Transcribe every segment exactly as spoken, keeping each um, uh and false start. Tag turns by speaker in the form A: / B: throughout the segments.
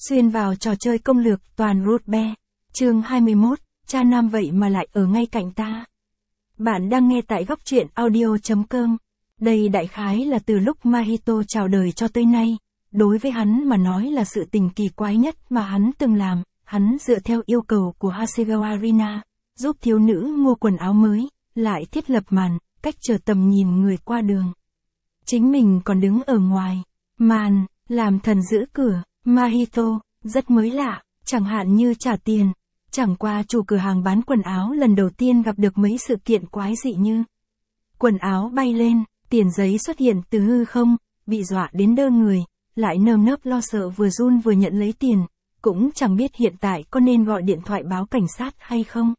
A: Xuyên vào trò chơi công lược toàn root bear. Chương hai mươi mốt, cha nam vậy mà lại ở ngay cạnh ta. Bạn đang nghe tại góc truyện audio chấm com. Đây đại khái là từ lúc Mahito chào đời cho tới nay, đối với hắn mà nói là sự tình kỳ quái nhất mà hắn từng làm. Hắn dựa theo yêu cầu của Hasegawa Rina, giúp thiếu nữ mua quần áo mới, lại thiết lập màn, cách trở tầm nhìn người qua đường. Chính mình còn đứng ở ngoài, màn, làm thần giữ cửa. Mahito, rất mới lạ, chẳng hạn như trả tiền. Chẳng qua chủ cửa hàng bán quần áo lần đầu tiên gặp được mấy sự kiện quái dị như quần áo bay lên, tiền giấy xuất hiện từ hư không, bị dọa đến đơ người, lại nơm nớp lo sợ vừa run vừa nhận lấy tiền, cũng chẳng biết hiện tại có nên gọi điện thoại báo cảnh sát hay không.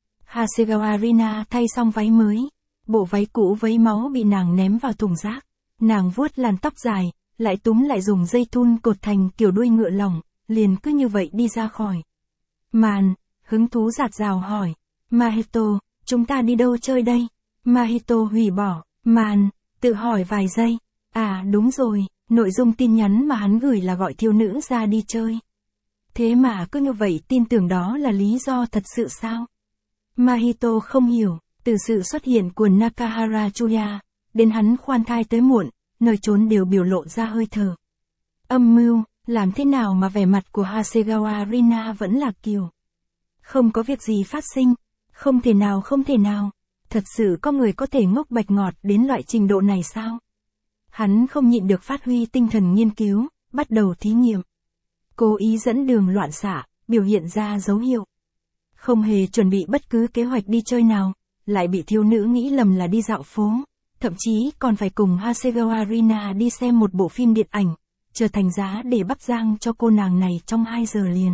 A: Hasegawa Rina thay xong váy mới, bộ váy cũ vấy máu bị nàng ném vào thùng rác, nàng vuốt làn tóc dài, lại túm lại dùng dây thun cột thành kiểu đuôi ngựa lỏng, liền cứ như vậy đi ra khỏi màn, hứng thú dạt dào hỏi, Mahito, chúng ta đi đâu chơi đây? Mahito hủy bỏ màn, tự hỏi vài giây, à đúng rồi, nội dung tin nhắn mà hắn gửi là gọi thiếu nữ ra đi chơi. Thế mà cứ như vậy tin tưởng đó là lý do thật sự sao? Mahito không hiểu, từ sự xuất hiện của Nakahara Chuya, đến hắn khoan thai tới muộn, nơi trốn đều biểu lộ ra hơi thở âm mưu, làm thế nào mà vẻ mặt của Hasegawa Rina vẫn là kiều. Không có việc gì phát sinh, không thể nào không thể nào, thật sự có người có thể ngốc bạch ngọt đến loại trình độ này sao? Hắn không nhịn được phát huy tinh thần nghiên cứu, bắt đầu thí nghiệm. Cố ý dẫn đường loạn xạ, biểu hiện ra dấu hiệu. Không hề chuẩn bị bất cứ kế hoạch đi chơi nào, lại bị thiếu nữ nghĩ lầm là đi dạo phố. Thậm chí còn phải cùng Hasegawa Rina đi xem một bộ phim điện ảnh, trở thành giá để bắt giang cho cô nàng này trong hai giờ liền.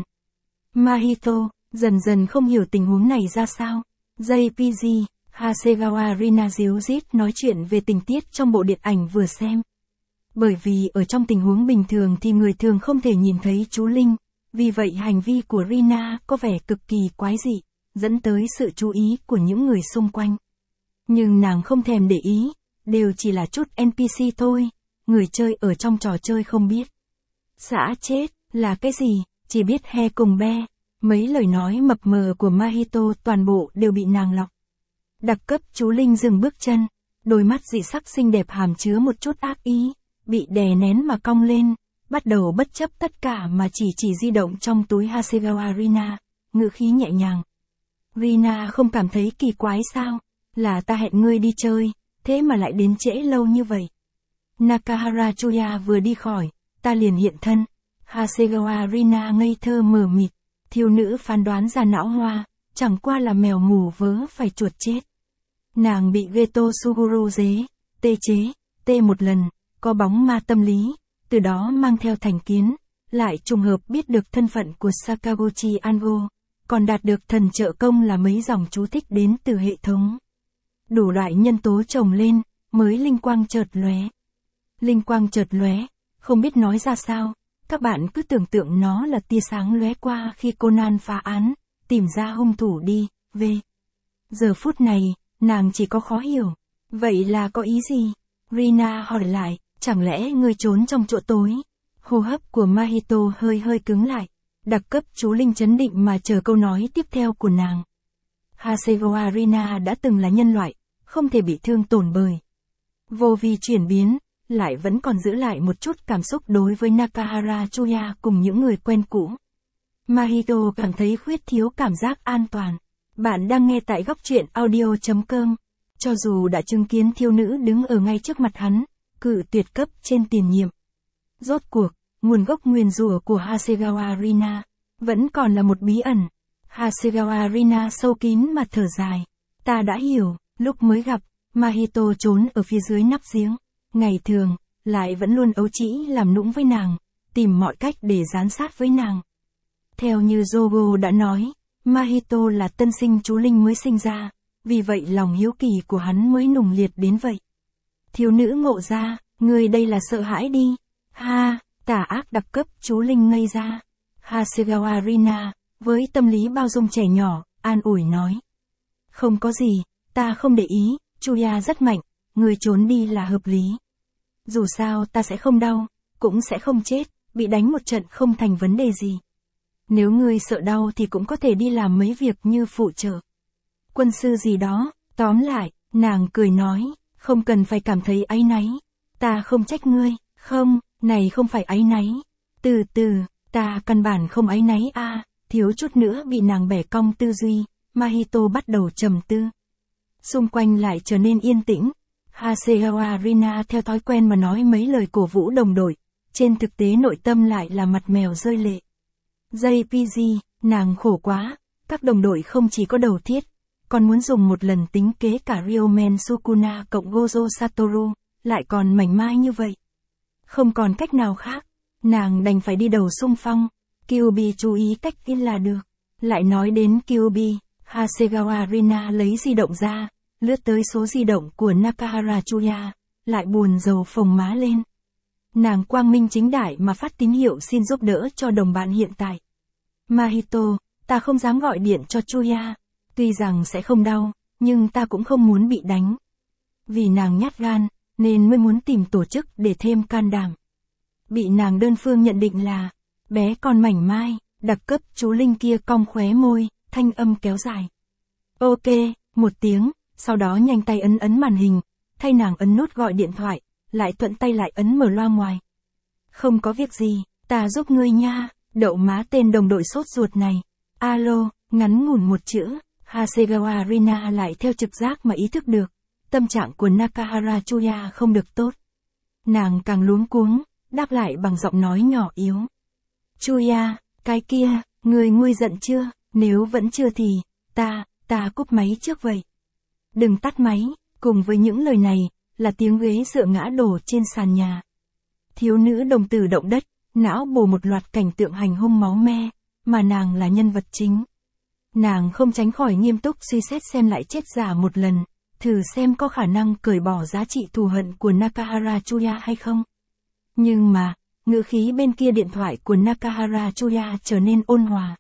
A: Mahito, dần dần không hiểu tình huống này ra sao. jê pê giê, Hasegawa Rina díu dít nói chuyện về tình tiết trong bộ điện ảnh vừa xem. Bởi vì ở trong tình huống bình thường thì người thường không thể nhìn thấy chú Linh, vì vậy hành vi của Rina có vẻ cực kỳ quái dị, dẫn tới sự chú ý của những người xung quanh. Nhưng nàng không thèm để ý, đều chỉ là chút en pê xê thôi, người chơi ở trong trò chơi không biết. Xã chết, là cái gì, chỉ biết he cùng be, mấy lời nói mập mờ của Mahito toàn bộ đều bị nàng lọc. Đặc cấp chú Linh dừng bước chân, đôi mắt dị sắc xinh đẹp hàm chứa một chút ác ý, bị đè nén mà cong lên, bắt đầu bất chấp tất cả mà chỉ chỉ di động trong túi Hasegawa Rina, ngữ khí nhẹ nhàng. Rina không cảm thấy kỳ quái sao? Là ta hẹn ngươi đi chơi, thế mà lại đến trễ lâu như vậy. Nakahara Chuya vừa đi khỏi, ta liền hiện thân. Hasegawa Rina ngây thơ mờ mịt, thiếu nữ phán đoán ra não hoa, chẳng qua là mèo mù vớ phải chuột chết. Nàng bị Geto Suguru dế, tê chế, tê một lần, có bóng ma tâm lý, từ đó mang theo thành kiến, lại trùng hợp biết được thân phận của Sakaguchi Ango, còn đạt được thần trợ công là mấy dòng chú thích đến từ hệ thống. Đủ loại nhân tố chồng lên, mới linh quang chợt lóe. Linh quang chợt lóe, không biết nói ra sao, các bạn cứ tưởng tượng nó là tia sáng lóe qua khi Conan phá án, tìm ra hung thủ đi, về. Giờ phút này, nàng chỉ có khó hiểu, vậy là có ý gì? Rina hỏi lại, chẳng lẽ ngươi trốn trong chỗ tối? Hô hấp của Mahito hơi hơi cứng lại, đặc cấp chú Linh chấn định mà chờ câu nói tiếp theo của nàng. Hasegawa Rina đã từng là nhân loại, không thể bị thương tổn bởi vô vi chuyển biến, lại vẫn còn giữ lại một chút cảm xúc đối với Nakahara Chuya cùng những người quen cũ. Mahito cảm thấy khuyết thiếu cảm giác an toàn. Bạn đang nghe tại góc truyện audio chấm com. Cho dù đã chứng kiến thiếu nữ đứng ở ngay trước mặt hắn, cự tuyệt cấp trên tiền nhiệm. Rốt cuộc, nguồn gốc nguyền rủa của Hasegawa Rina vẫn còn là một bí ẩn. Hasegawa Rina sâu kín mà thở dài. Ta đã hiểu, lúc mới gặp, Mahito trốn ở phía dưới nắp giếng. Ngày thường, lại vẫn luôn ấu trĩ làm nũng với nàng, tìm mọi cách để gián sát với nàng. Theo như Jogo đã nói, Mahito là tân sinh chú Linh mới sinh ra, vì vậy lòng hiếu kỳ của hắn mới nùng liệt đến vậy. Thiếu nữ ngộ ra, người đây là sợ hãi đi. Ha, tà ác đặc cấp chú Linh ngây ra. Hasegawa Rina, với tâm lý bao dung trẻ nhỏ, an ủi nói. Không có gì, ta không để ý, Chuya rất mạnh, người trốn đi là hợp lý. Dù sao ta sẽ không đau, cũng sẽ không chết, bị đánh một trận không thành vấn đề gì. Nếu ngươi sợ đau thì cũng có thể đi làm mấy việc như phụ trợ quân sư gì đó, tóm lại, nàng cười nói, không cần phải cảm thấy áy náy. Ta không trách ngươi, không, này không phải áy náy. Từ từ, ta căn bản không áy náy a à, thiếu chút nữa bị nàng bẻ cong tư duy, Mahito bắt đầu trầm tư. Xung quanh lại trở nên yên tĩnh. Hasegawa Rina theo thói quen mà nói mấy lời cổ vũ đồng đội, trên thực tế nội tâm lại là mặt mèo rơi lệ. gi pê giê, nàng khổ quá, các đồng đội không chỉ có đầu thiết, còn muốn dùng một lần tính kế cả Ryomen Sukuna cộng Gojo Satoru, lại còn mảnh mai như vậy. Không còn cách nào khác, nàng đành phải đi đầu xung phong, Kyuubi chú ý cách in là được. Lại nói đến Kyuubi, Hasegawa Rina lấy di động ra, lướt tới số di động của Nakahara Chuya, lại buồn rầu phồng má lên. Nàng quang minh chính đại mà phát tín hiệu xin giúp đỡ cho đồng bạn hiện tại. Mahito, ta không dám gọi điện cho Chuya, tuy rằng sẽ không đau, nhưng ta cũng không muốn bị đánh. Vì nàng nhát gan, nên mới muốn tìm tổ chức để thêm can đảm. Bị nàng đơn phương nhận định là, bé con mảnh mai, đặc cấp chú Linh kia cong khóe môi, thanh âm kéo dài. Ok, một tiếng, sau đó nhanh tay ấn ấn màn hình, thay nàng ấn nút gọi điện thoại, lại thuận tay lại ấn mở loa ngoài. Không có việc gì, ta giúp ngươi nha, đậu má tên đồng đội sốt ruột này. Alo, ngắn ngủn một chữ, Hasegawa Rina lại theo trực giác mà ý thức được, tâm trạng của Nakahara Chuya không được tốt. Nàng càng luống cuống, đáp lại bằng giọng nói nhỏ yếu. Chuya, cái kia, ngươi nguôi giận chưa, nếu vẫn chưa thì, ta, ta cúp máy trước vậy. Đừng tắt máy, cùng với những lời này, là tiếng ghế dựa ngã đổ trên sàn nhà. Thiếu nữ đồng tử động đất, não bổ một loạt cảnh tượng hành hung máu me, mà nàng là nhân vật chính. Nàng không tránh khỏi nghiêm túc suy xét xem lại chết giả một lần, thử xem có khả năng cởi bỏ giá trị thù hận của Nakahara Chuya hay không. Nhưng mà, ngữ khí bên kia điện thoại của Nakahara Chuya trở nên ôn hòa.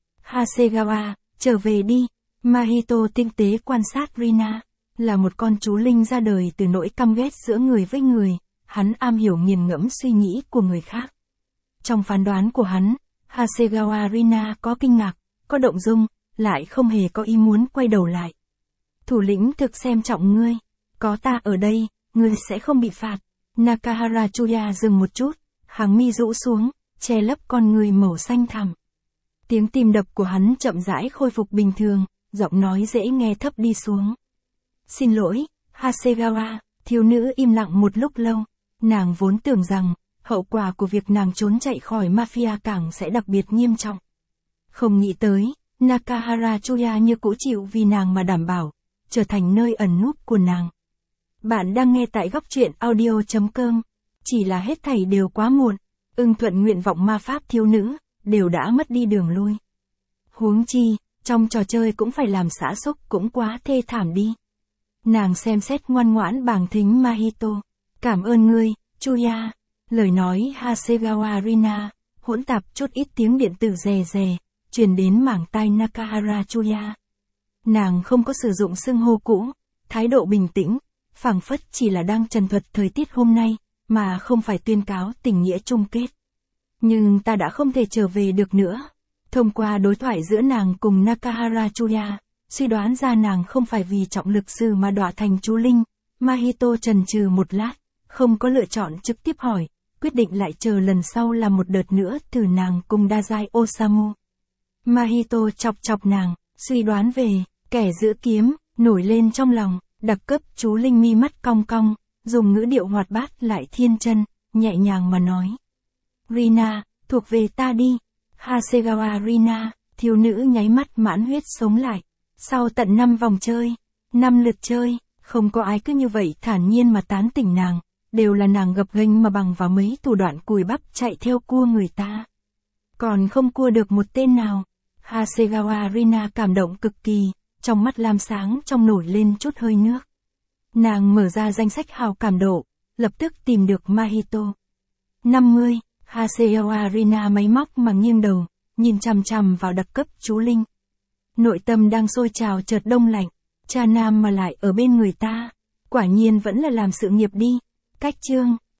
A: Hasegawa, trở về đi. Mahito tinh tế quan sát Rina, là một con chú linh ra đời từ nỗi căm ghét giữa người với người, hắn am hiểu nghiền ngẫm suy nghĩ của người khác. Trong phán đoán của hắn, Hasegawa Rina có kinh ngạc, có động dung, lại không hề có ý muốn quay đầu lại. Thủ lĩnh thực xem trọng ngươi, có ta ở đây, ngươi sẽ không bị phạt. Nakahara Chuya dừng một chút, hàng mi rũ xuống, che lấp con người màu xanh thẳm. Tiếng tim đập của hắn chậm rãi khôi phục bình thường, giọng nói dễ nghe thấp đi xuống. Xin lỗi, Hasegawa, thiếu nữ im lặng một lúc lâu, nàng vốn tưởng rằng, hậu quả của việc nàng trốn chạy khỏi mafia cảng sẽ đặc biệt nghiêm trọng. Không nghĩ tới, Nakahara Chuya như cũ chịu vì nàng mà đảm bảo, trở thành nơi ẩn núp của nàng. Bạn đang nghe tại góc truyện audio chấm com, chỉ là hết thảy đều quá muộn, ưng thuận nguyện vọng ma pháp thiếu nữ, đều đã mất đi đường lui. Huống chi, trong trò chơi cũng phải làm xã xúc cũng quá thê thảm đi. Nàng xem xét ngoan ngoãn bàng thính Mahito. Cảm ơn ngươi, Chuya. Lời nói Hasegawa Rina, hỗn tạp chút ít tiếng điện tử rè rè, truyền đến mảng tai Nakahara Chuya. Nàng không có sử dụng xưng hô cũ, thái độ bình tĩnh, phảng phất chỉ là đang trần thuật thời tiết hôm nay, mà không phải tuyên cáo tình nghĩa chung kết. Nhưng ta đã không thể trở về được nữa. Thông qua đối thoại giữa nàng cùng Nakahara Chuya, suy đoán ra nàng không phải vì trọng lực sư mà đọa thành chú linh. Mahito chần chừ một lát, không có lựa chọn trực tiếp hỏi, quyết định lại chờ lần sau làm một đợt nữa từ nàng cùng Dazai Osamu. Mahito chọc chọc nàng, suy đoán về, kẻ giữ kiếm, nổi lên trong lòng, đặc cấp chú linh mi mắt cong cong, dùng ngữ điệu hoạt bát lại thiên chân, nhẹ nhàng mà nói. Rina, thuộc về ta đi. Hasegawa Rina, thiếu nữ nháy mắt mãn huyết sống lại. Sau tận năm vòng chơi, năm lượt chơi, không có ai cứ như vậy thản nhiên mà tán tỉnh nàng, đều là nàng gập ghềnh mà bằng vào mấy thủ đoạn cùi bắp chạy theo cua người ta. Còn không cua được một tên nào. Hasegawa Rina cảm động cực kỳ, trong mắt lam sáng trong nổi lên chút hơi nước. Nàng mở ra danh sách hào cảm độ, lập tức tìm được Mahito. năm mươi, Hasegawa Rina máy móc mà nghiêng đầu, nhìn chằm chằm vào đặc cấp chú linh. Nội tâm đang sôi trào chợt đông lạnh, cha nam mà lại ở bên người ta, quả nhiên vẫn là làm sự nghiệp đi. Cách chương